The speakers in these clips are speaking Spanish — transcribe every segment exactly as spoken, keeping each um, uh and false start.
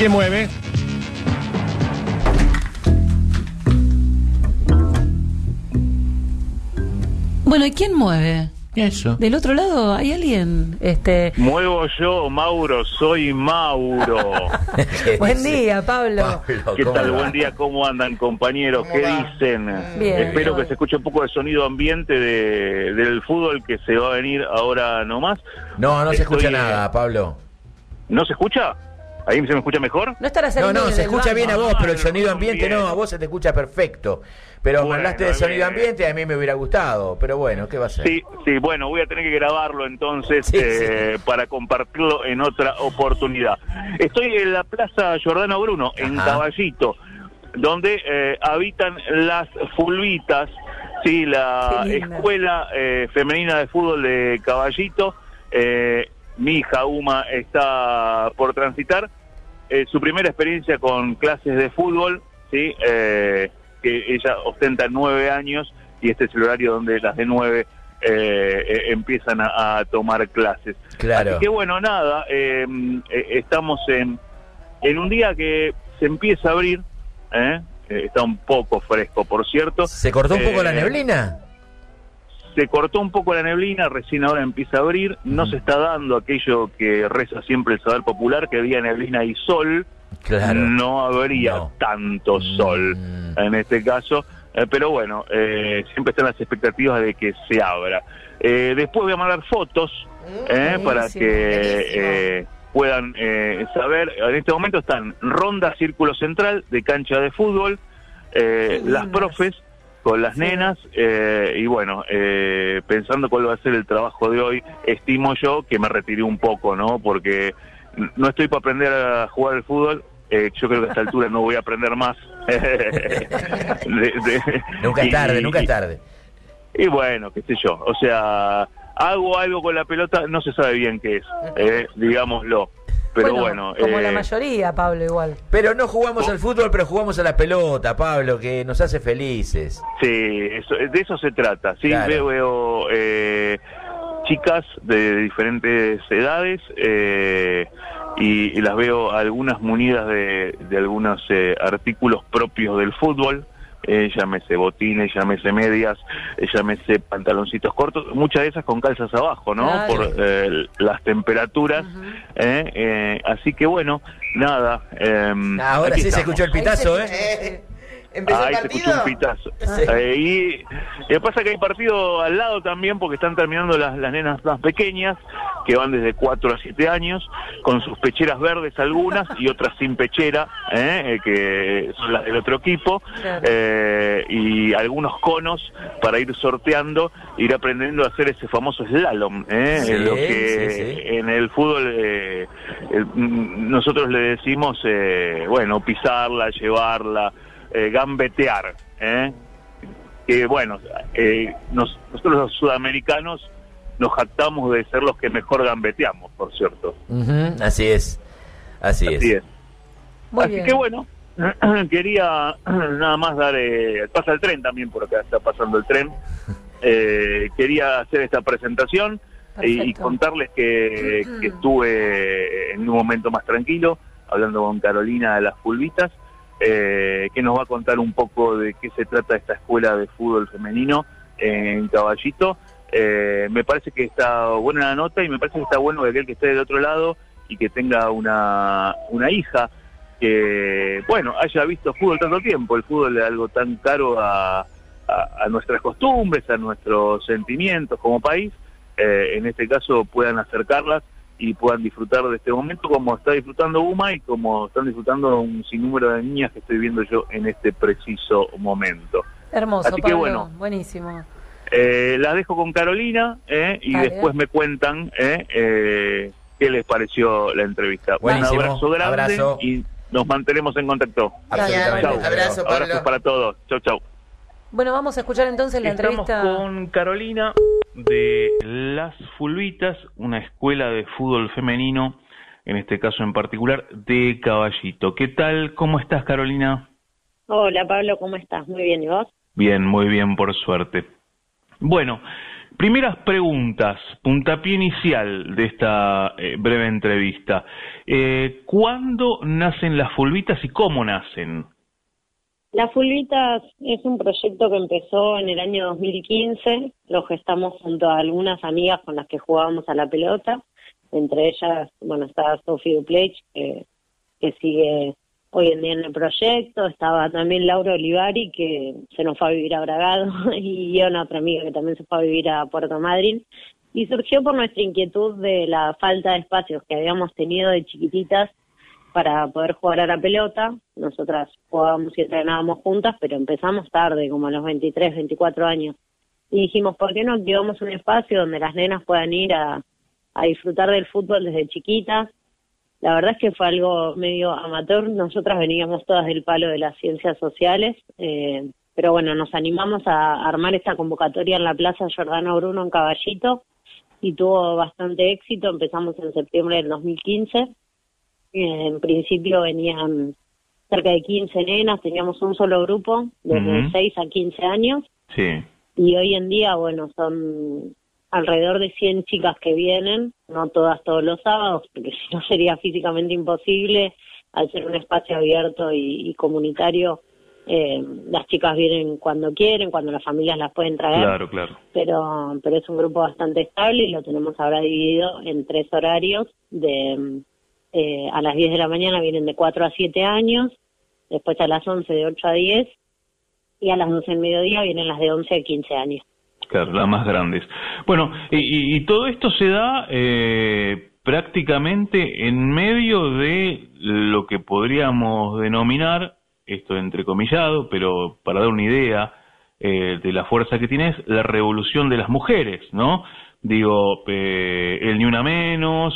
¿Quién mueve? Bueno, ¿y quién mueve? Eso. Del otro lado hay alguien. Este. Muevo yo, Mauro, soy Mauro. Buen día, Pablo. Pablo, ¿Qué tal? va? Buen día, ¿cómo andan, compañeros? ¿Cómo ¿Qué va? dicen? Bien. Espero que se escuche un poco de sonido ambiente de, del fútbol que se va a venir ahora nomás. No, no se Estoy, escucha eh, nada, Pablo. ¿No se escucha? ¿Ahí se me escucha mejor? No estará No, saliendo no, desde se el escucha baño. bien a vos, pero el Ah, sonido no, ambiente bien. no, a vos se te escucha perfecto. Pero me Bueno, hablaste de sonido bien. ambiente, a mí me hubiera gustado. Pero bueno, ¿qué va a ser? Sí, sí, bueno, voy a tener que grabarlo entonces Sí, eh, para compartirlo en otra oportunidad. Estoy en la Plaza Giordano Bruno, en Ajá. Caballito, donde eh, habitan las Fulvitas, sí, la Qué linda. escuela eh, femenina de fútbol de Caballito. Eh, mi hija Uma está por transitar eh, su primera experiencia con clases de fútbol, sí, eh, que ella ostenta nueve años y este es el horario donde las de nueve eh, eh, empiezan a, a tomar clases. Claro. Así que bueno, nada, eh, eh, estamos en, en un día que se empieza a abrir, ¿eh? Eh, está un poco fresco, por cierto. ¿Se cortó un poco Eh, la neblina? Se cortó un poco la neblina, recién ahora empieza a abrir, no se está dando aquello que reza siempre el saber popular, que había neblina y sol. Claro. No habría No. tanto sol Mm. en este caso, eh, pero bueno, eh, siempre están las expectativas de que se abra. Eh, después voy a mandar fotos eh, buenísimo, para que eh, puedan eh, saber. En este momento están Ronda Círculo Central de cancha de fútbol, eh, Qué las lindas. profes con las Sí. nenas eh, y bueno, eh, pensando cuál va a ser el trabajo de hoy, estimo yo que me retiré un poco, ¿no? Porque no estoy para aprender a jugar al fútbol, eh, yo creo que a esta altura no voy a aprender más. De- de- Nunca es y- tarde, y- nunca es y- tarde. Y bueno, qué sé yo, o sea, hago algo con la pelota, no se sabe bien qué es, eh, digámoslo. Pero bueno, como eh, la mayoría, Pablo, igual. Pero no jugamos al fútbol, pero jugamos a la pelota, Pablo, que nos hace felices. sí, eso, de eso se trata. Sí, Claro. veo, veo eh, chicas de diferentes edades eh, y, y las veo algunas munidas de, de algunos eh, artículos propios del fútbol. Eh, llámese botines, llámese medias, eh, llámese pantaloncitos cortos, muchas de esas con calzas abajo, ¿no? Claro. Por eh, las temperaturas. Ujú. eh, eh, así que bueno, nada. eh, Ahora aquí sí se estamos. escuchó el pitazo, Ahí ¿eh? se- ¿Empezó Ahí el se partido? escuchó un pitazo. Sí. Eh, y lo que pasa es que hay partido al lado también porque están terminando las, las nenas más pequeñas, que van desde cuatro a siete años, con sus pecheras verdes algunas y otras sin pechera, ¿eh? Eh, que son las del otro equipo, Claro. eh, y algunos conos para ir sorteando, ir aprendiendo a hacer ese famoso slalom, ¿eh? Sí, lo que sí, sí. en el fútbol eh, eh, mm, nosotros le decimos, eh, bueno, pisarla, llevarla, eh, gambetear, ¿eh? Que bueno, eh, nos- nosotros los sudamericanos nos jactamos de ser los que mejor gambeteamos, por cierto. Ujú, así es, así, Así es. es. Muy Así bien. que bueno, quería nada más dar, eh, pasa el tren también, por acá está pasando el tren. Eh, quería hacer esta presentación y, y Perfecto. contarles que, que estuve en un momento más tranquilo, hablando con Carolina de las Fulvitas, eh, que nos va a contar un poco de qué se trata esta escuela de fútbol femenino en Caballito. Eh, me parece que está buena la nota y me parece que está bueno que aquel que esté del otro lado y que tenga una, una hija que, bueno, haya visto fútbol tanto tiempo. El fútbol es algo tan caro a, a, a nuestras costumbres, a nuestros sentimientos como país. Eh, en este caso puedan acercarlas y puedan disfrutar de este momento como está disfrutando Uma y como están disfrutando un sinnúmero de niñas que estoy viendo yo en este preciso momento. Hermoso, Así que Pablo. bueno. Buenísimo. Eh, las dejo con Carolina eh, y Dale. después me cuentan eh, eh, qué les pareció la entrevista. Buenísimo. Un abrazo grande Abrazo. y nos mantenemos en contacto. Absolutamente. Chau. Abrazo, Pablo. Abrazos para todos. Chau, chau. Bueno, vamos a escuchar entonces la Estamos entrevista. con Carolina de Las Fulvitas, una escuela de fútbol femenino, en este caso en particular, de Caballito. ¿Qué tal? ¿Cómo estás, Carolina? Hola Pablo, ¿cómo estás? Muy bien, ¿y vos? Bien, muy bien, por suerte. Bueno, primeras preguntas, puntapié inicial de esta eh, breve entrevista. Eh, ¿Cuándo nacen las Fulvitas y cómo nacen? Las Fulvitas es un proyecto que empezó en el año dos mil quince, lo gestamos junto a algunas amigas con las que jugábamos a la pelota, entre ellas, bueno, estaba Sophie Duplech, que, que sigue hoy en día en el proyecto, estaba también Laura Olivari, que se nos fue a vivir a Bragado, y una otra amiga que también se fue a vivir a Puerto Madryn, y surgió por nuestra inquietud de la falta de espacios que habíamos tenido de chiquititas para poder jugar a la pelota. Nosotras jugábamos y entrenábamos juntas, pero empezamos tarde, como a los veintitrés, veinticuatro años. Y dijimos, ¿por qué no activamos un espacio donde las nenas puedan ir a, a disfrutar del fútbol desde chiquitas? La verdad es que fue algo medio amateur. Nosotras veníamos todas del palo de las ciencias sociales, eh, pero bueno, nos animamos a armar esta convocatoria en la Plaza Giordano Bruno en Caballito y tuvo bastante éxito. Empezamos en septiembre del dos mil quince. En principio venían cerca de quince nenas, teníamos un solo grupo, desde Uh-huh. seis a quince años, Sí. y hoy en día, bueno, son alrededor de cien chicas que vienen, no todas todos los sábados, porque si no sería físicamente imposible, al ser un espacio abierto y, y comunitario, eh, las chicas vienen cuando quieren, cuando las familias las pueden traer, Claro, claro. pero, pero es un grupo bastante estable y lo tenemos ahora dividido en tres horarios de... Eh, a las diez de la mañana vienen de cuatro a siete años, después a las once de ocho a diez, y a las doce del mediodía vienen las de once a quince años. Claro, las más grandes. Bueno, y, y, y todo esto se da eh, prácticamente en medio de lo que podríamos denominar, esto entrecomillado, pero para dar una idea eh, de la fuerza que tiene, es la revolución de las mujeres, ¿no? Digo, eh, el ni una menos,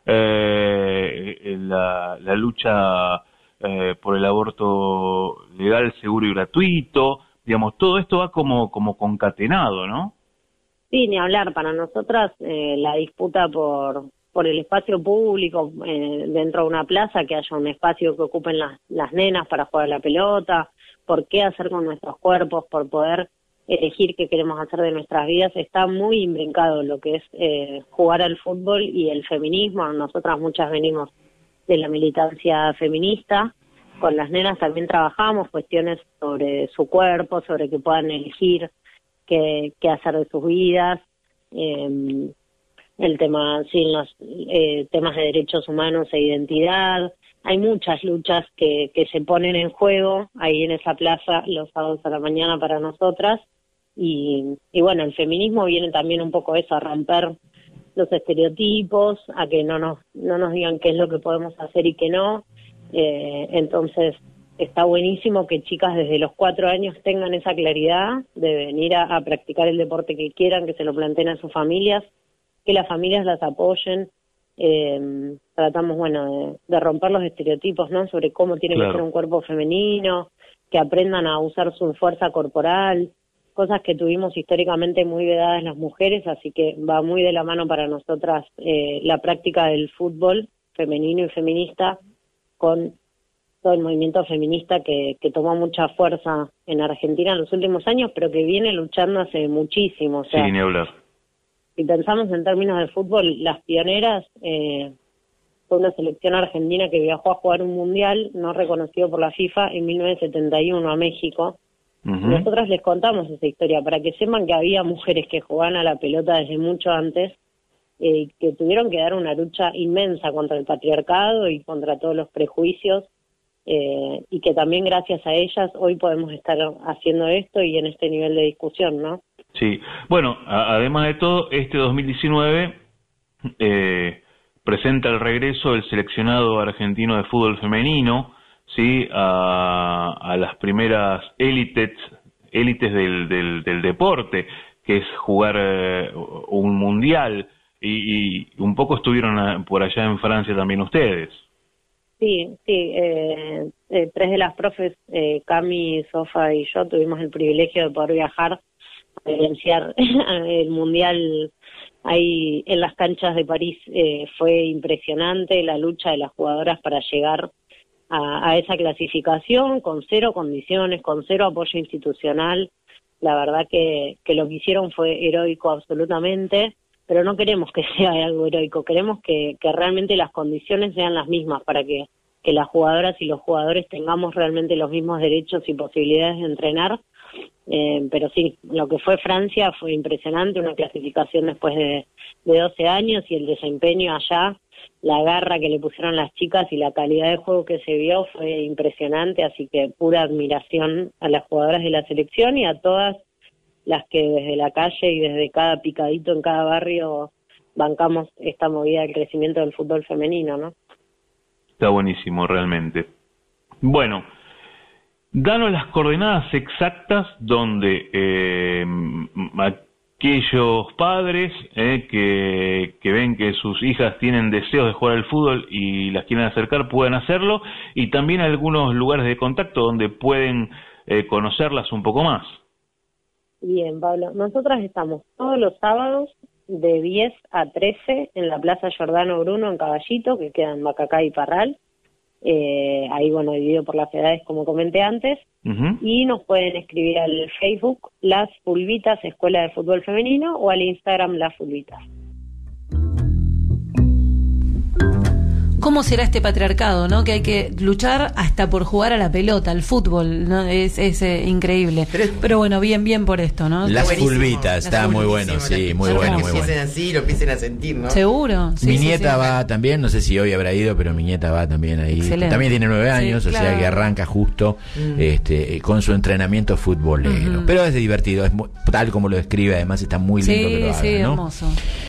eh, la, la lucha eh, por el aborto legal, seguro y gratuito, digamos, todo esto va como, como concatenado, ¿no? Sí, ni hablar. Para nosotras eh, la disputa por por el espacio público eh, dentro de una plaza, que haya un espacio que ocupen las, las nenas para jugar a la pelota, por qué hacer con nuestros cuerpos, por poder elegir qué queremos hacer de nuestras vidas, está muy imbrincado lo que es eh, jugar al fútbol y el feminismo. Nosotras muchas venimos de la militancia feminista, con las nenas también trabajamos cuestiones sobre su cuerpo, sobre que puedan elegir qué, qué hacer de sus vidas, eh, el tema, sí, los eh, temas de derechos humanos e identidad. Hay muchas luchas que, que se ponen en juego ahí en esa plaza los sábados a la mañana para nosotras, y, y bueno, el feminismo viene también un poco eso, a romper los estereotipos, a que no nos no nos digan qué es lo que podemos hacer y qué no. Eh, entonces está buenísimo que chicas desde los cuatro años tengan esa claridad de venir a, a practicar el deporte que quieran, que se lo planteen a sus familias, que las familias las apoyen. Eh, tratamos, bueno, de, de romper los estereotipos, ¿no?, sobre cómo tiene Claro. que ser un cuerpo femenino, que aprendan a usar su fuerza corporal, cosas que tuvimos históricamente muy vedadas las mujeres, así que va muy de la mano para nosotras eh, la práctica del fútbol femenino y feminista con todo el movimiento feminista que, que tomó mucha fuerza en Argentina en los últimos años, pero que viene luchando hace muchísimo. O sea, Sí, ni hablar. si pensamos en términos de fútbol, las pioneras eh, fue una selección argentina que viajó a jugar un mundial no reconocido por la FIFA en mil novecientos setenta y uno a México. Ujú. Nosotras les contamos esa historia para que sepan que había mujeres que jugaban a la pelota desde mucho antes, eh, que tuvieron que dar una lucha inmensa contra el patriarcado y contra todos los prejuicios, eh, y que también gracias a ellas hoy podemos estar haciendo esto y en este nivel de discusión, ¿no? Sí, bueno, a- además de todo, este dos mil diecinueve eh, presenta el regreso del seleccionado argentino de fútbol femenino, sí, a, a las primeras élites élites del, del, del deporte, que es jugar eh, un mundial, y, y un poco estuvieron a- por allá en Francia también ustedes. Sí, sí, eh, eh, tres de las profes, eh, Cami, Sofa y yo, tuvimos el privilegio de poder viajar a vivenciar el Mundial ahí en las canchas de París. Eh, fue impresionante la lucha de las jugadoras para llegar a, a esa clasificación, con cero condiciones, con cero apoyo institucional. la verdad que, que lo que hicieron fue heroico absolutamente, pero no queremos que sea algo heroico, queremos que, que realmente las condiciones sean las mismas para que, que las jugadoras y los jugadores tengamos realmente los mismos derechos y posibilidades de entrenar. Eh, pero sí, lo que fue Francia fue impresionante, una clasificación después de, de doce años y el desempeño allá, la garra que le pusieron las chicas y la calidad de juego que se vio fue impresionante, así que pura admiración a las jugadoras de la selección y a todas las que desde la calle y desde cada picadito en cada barrio bancamos esta movida del crecimiento del fútbol femenino, ¿no? Está buenísimo, realmente. Bueno, danos las coordenadas exactas donde eh, aquellos padres eh, que, que ven que sus hijas tienen deseos de jugar al fútbol y las quieren acercar puedan hacerlo, y también algunos lugares de contacto donde pueden eh, conocerlas un poco más. Bien, Pablo, nosotras estamos todos los sábados de diez a trece en la Plaza Giordano Bruno en Caballito, que queda en Macacá y Parral. Eh, ahí, bueno, dividido por las edades, como comenté antes. Uh-huh. Y nos pueden escribir al Facebook Las Fulvitas Escuela de Fútbol Femenino o al Instagram Las Fulvitas. ¿Cómo será este patriarcado, no? Que hay que luchar hasta por jugar a la pelota, al fútbol, ¿no? Es, es eh, increíble. Pero, Pero bueno, bien, bien por esto, ¿no? Las fulvitas, está muy bueno, sí, muy bueno, muy bueno. Que así, lo empiecen a sentir, ¿no? Seguro. Sí, mi sí, nieta sí. va también, no sé si hoy habrá ido, pero mi nieta va también ahí. Excelente. También tiene nueve años, sí, claro. O sea que arranca justo mm. este con su entrenamiento futbolero. Uh-huh. Pero es divertido, es muy, tal como lo describe, además está muy lindo sí, que lo haga, sí, ¿no? Hermoso.